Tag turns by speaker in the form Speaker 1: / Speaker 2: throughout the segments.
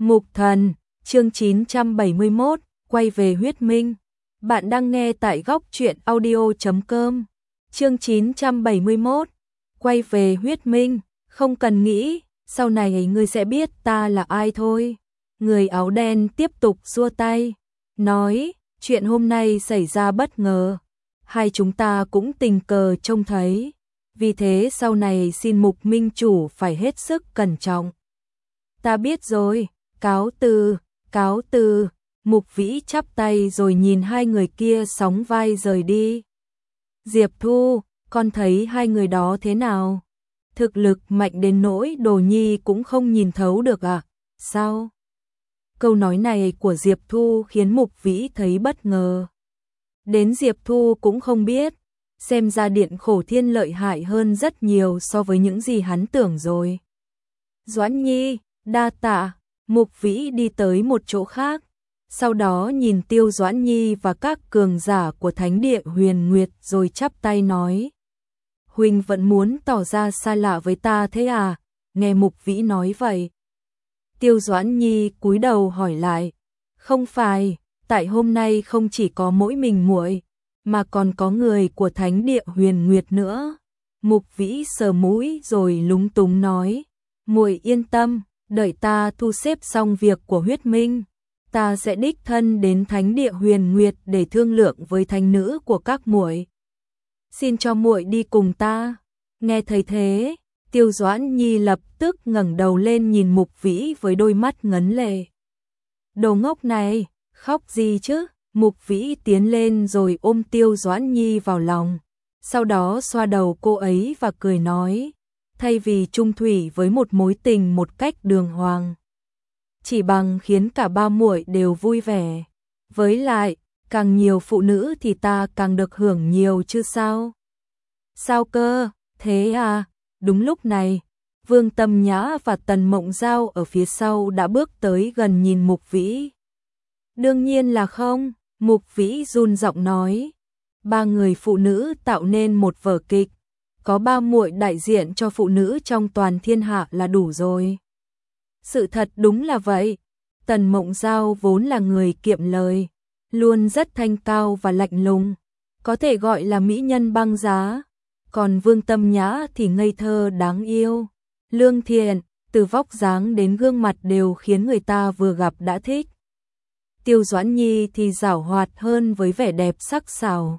Speaker 1: Mục Thần, chương 971, quay về huyết minh. Bạn đang nghe tại góc truyện audio.com. Chương 971, quay về huyết minh, không cần nghĩ, sau này ngươi sẽ biết ta là ai thôi. Người áo đen tiếp tục xua tay, nói, chuyện hôm nay xảy ra bất ngờ, hai chúng ta cũng tình cờ trông thấy, vì thế sau này xin Mục minh chủ phải hết sức cẩn trọng. Ta biết rồi, cáo từ, Mục Vĩ chắp tay rồi nhìn hai người kia sóng vai rời đi. Diệp Thu, con thấy hai người đó thế nào? Thực lực mạnh đến nỗi Đồ Nhi cũng không nhìn thấu được à? Sao? Câu nói này của Diệp Thu khiến Mục Vĩ thấy bất ngờ. Đến Diệp Thu cũng không biết, xem ra Điện Khổ Thiên lợi hại hơn rất nhiều so với những gì hắn tưởng rồi. Doãn Nhi, đa tạ. Mục Vĩ đi tới một chỗ khác, sau đó nhìn Tiêu Doãn Nhi và các cường giả của Thánh Địa Huyền Nguyệt rồi chắp tay nói. Huynh vẫn muốn tỏ ra xa lạ với ta thế à? Nghe Mục Vĩ nói vậy. Tiêu Doãn Nhi cúi đầu hỏi lại. Không phải, tại hôm nay không chỉ có mỗi mình muội, mà còn có người của Thánh Địa Huyền Nguyệt nữa. Mục Vĩ sờ mũi rồi lúng túng nói. Muội yên tâm. Đợi ta thu xếp xong việc của huyết minh, ta sẽ đích thân đến Thánh Địa Huyền Nguyệt để thương lượng với thánh nữ của các muội. Xin cho muội đi cùng ta. Nghe thấy thế, Tiêu Doãn Nhi lập tức ngẩng đầu lên nhìn Mục Vĩ với đôi mắt ngấn lệ. Đồ ngốc này, khóc gì chứ? Mục Vĩ tiến lên rồi ôm Tiêu Doãn Nhi vào lòng, sau đó xoa đầu cô ấy và cười nói. Thay vì chung thủy với một mối tình một cách đường hoàng, chỉ bằng khiến cả ba muội đều vui vẻ. Với lại, càng nhiều phụ nữ thì ta càng được hưởng nhiều chứ sao? Sao cơ? Thế à? Đúng lúc này, Vương Tâm Nhã và Tần Mộng Giao ở phía sau đã bước tới gần nhìn Mục Vĩ. Đương nhiên là không, Mục Vĩ run giọng nói. Ba người phụ nữ tạo nên một vở kịch. Có ba muội đại diện cho phụ nữ trong toàn thiên hạ là đủ rồi. Sự thật đúng là vậy. Tần Mộng Giao vốn là người kiệm lời, luôn rất thanh cao và lạnh lùng, có thể gọi là mỹ nhân băng giá. Còn Vương Tâm Nhã thì ngây thơ đáng yêu, lương thiện, từ vóc dáng đến gương mặt đều khiến người ta vừa gặp đã thích. Tiêu Doãn Nhi thì giảo hoạt hơn với vẻ đẹp sắc sảo.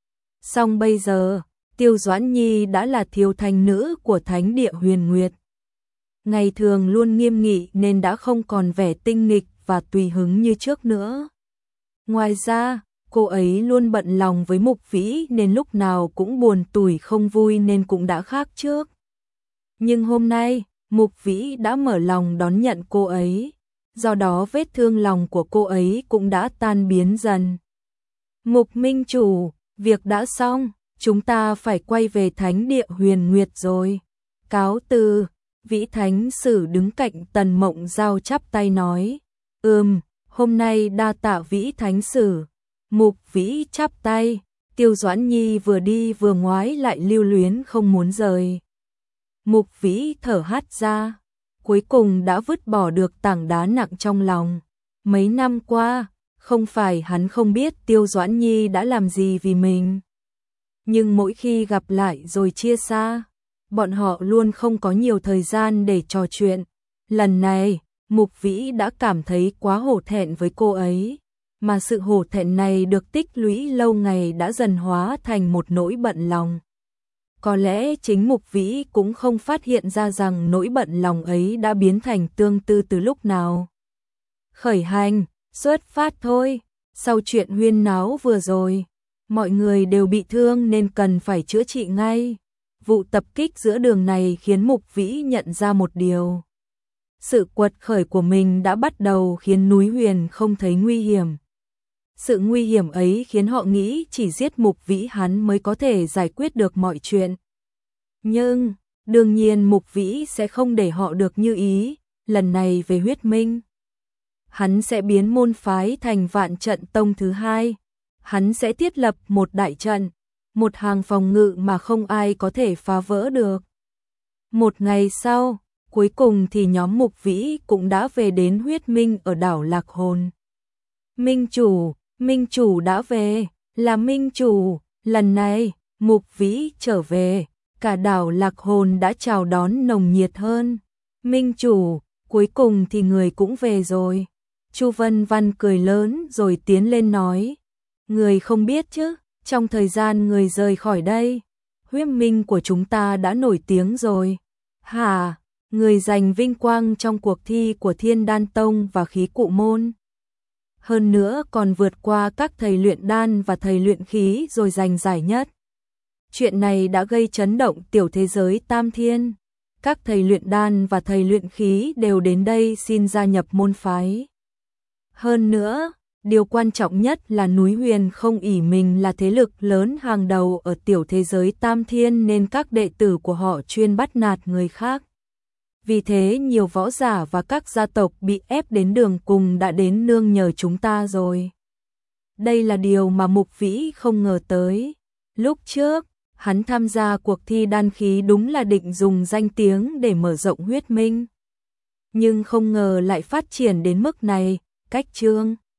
Speaker 1: Song bây giờ, Tiêu Doãn Nhi đã là thiếu thành nữ của Thánh Địa Huyền Nguyệt. Ngày thường luôn nghiêm nghị nên đã không còn vẻ tinh nghịch và tùy hứng như trước nữa. Ngoài ra, cô ấy luôn bận lòng với Mục Vĩ nên lúc nào cũng buồn tủi không vui nên cũng đã khác trước. Nhưng hôm nay, Mục Vĩ đã mở lòng đón nhận cô ấy, do đó vết thương lòng của cô ấy cũng đã tan biến dần. Mục minh chủ, việc đã xong. Chúng ta phải quay về Thánh Địa Huyền Nguyệt rồi. Cáo từ, Vĩ Thánh Sử đứng cạnh Tần Mộng Giao chắp tay nói. Hôm nay đa tạ Vĩ Thánh Sử. Mục Vĩ chắp tay, Tiêu Doãn Nhi vừa đi vừa ngoái lại lưu luyến không muốn rời. Mục Vĩ thở hắt ra, cuối cùng đã vứt bỏ được tảng đá nặng trong lòng. Mấy năm qua, không phải hắn không biết Tiêu Doãn Nhi đã làm gì vì mình. Nhưng mỗi khi gặp lại rồi chia xa, bọn họ luôn không có nhiều thời gian để trò chuyện. Lần này, Mục Vĩ đã cảm thấy quá hổ thẹn với cô ấy, mà sự hổ thẹn này được tích lũy lâu ngày đã dần hóa thành một nỗi bận lòng. Có lẽ chính Mục Vĩ cũng không phát hiện ra rằng nỗi bận lòng ấy đã biến thành tương tư từ lúc nào. Khởi hành, xuất phát thôi, sau chuyện huyên náo vừa rồi. Mọi người đều bị thương nên cần phải chữa trị ngay. Vụ tập kích giữa đường này khiến Mục Vĩ nhận ra một điều. Sự quật khởi của mình đã bắt đầu khiến núi Huyền không thấy nguy hiểm. Sự nguy hiểm ấy khiến họ nghĩ chỉ giết Mục Vĩ hắn mới có thể giải quyết được mọi chuyện. Nhưng, đương nhiên Mục Vĩ sẽ không để họ được như ý, lần này về huyết minh. Hắn sẽ biến môn phái thành Vạn Trận Tông thứ hai. Hắn sẽ thiết lập một đại trận, một hàng phòng ngự mà không ai có thể phá vỡ được. Một ngày sau, cuối cùng thì nhóm Mục Vĩ cũng đã về đến huyết minh ở đảo Lạc Hồn. Minh chủ đã về, là Minh chủ, lần này, Mục Vĩ trở về, cả đảo Lạc Hồn đã chào đón nồng nhiệt hơn. Minh chủ, cuối cùng thì người cũng về rồi. Chu Vân Văn cười lớn rồi tiến lên nói, người không biết chứ, trong thời gian người rời khỏi đây, huyết minh của chúng ta đã nổi tiếng rồi. Hả, người giành vinh quang trong cuộc thi của Thiên Đan Tông và Khí Cụ Môn. Hơn nữa còn vượt qua các thầy luyện đan và thầy luyện khí rồi giành giải nhất. Chuyện này đã gây chấn động tiểu thế giới Tam Thiên. Các thầy luyện đan và thầy luyện khí đều đến đây xin gia nhập môn phái. Hơn nữa, điều quan trọng nhất là núi Huyền không ỷ mình là thế lực lớn hàng đầu ở tiểu thế giới Tam Thiên nên các đệ tử của họ chuyên bắt nạt người khác. Vì thế nhiều võ giả và các gia tộc bị ép đến đường cùng đã đến nương nhờ chúng ta rồi. Đây là điều mà Mục Vĩ không ngờ tới. Lúc trước, hắn tham gia cuộc thi đan khí đúng là định dùng danh tiếng để mở rộng huyết minh. Nhưng không ngờ lại phát triển đến mức này, cách chương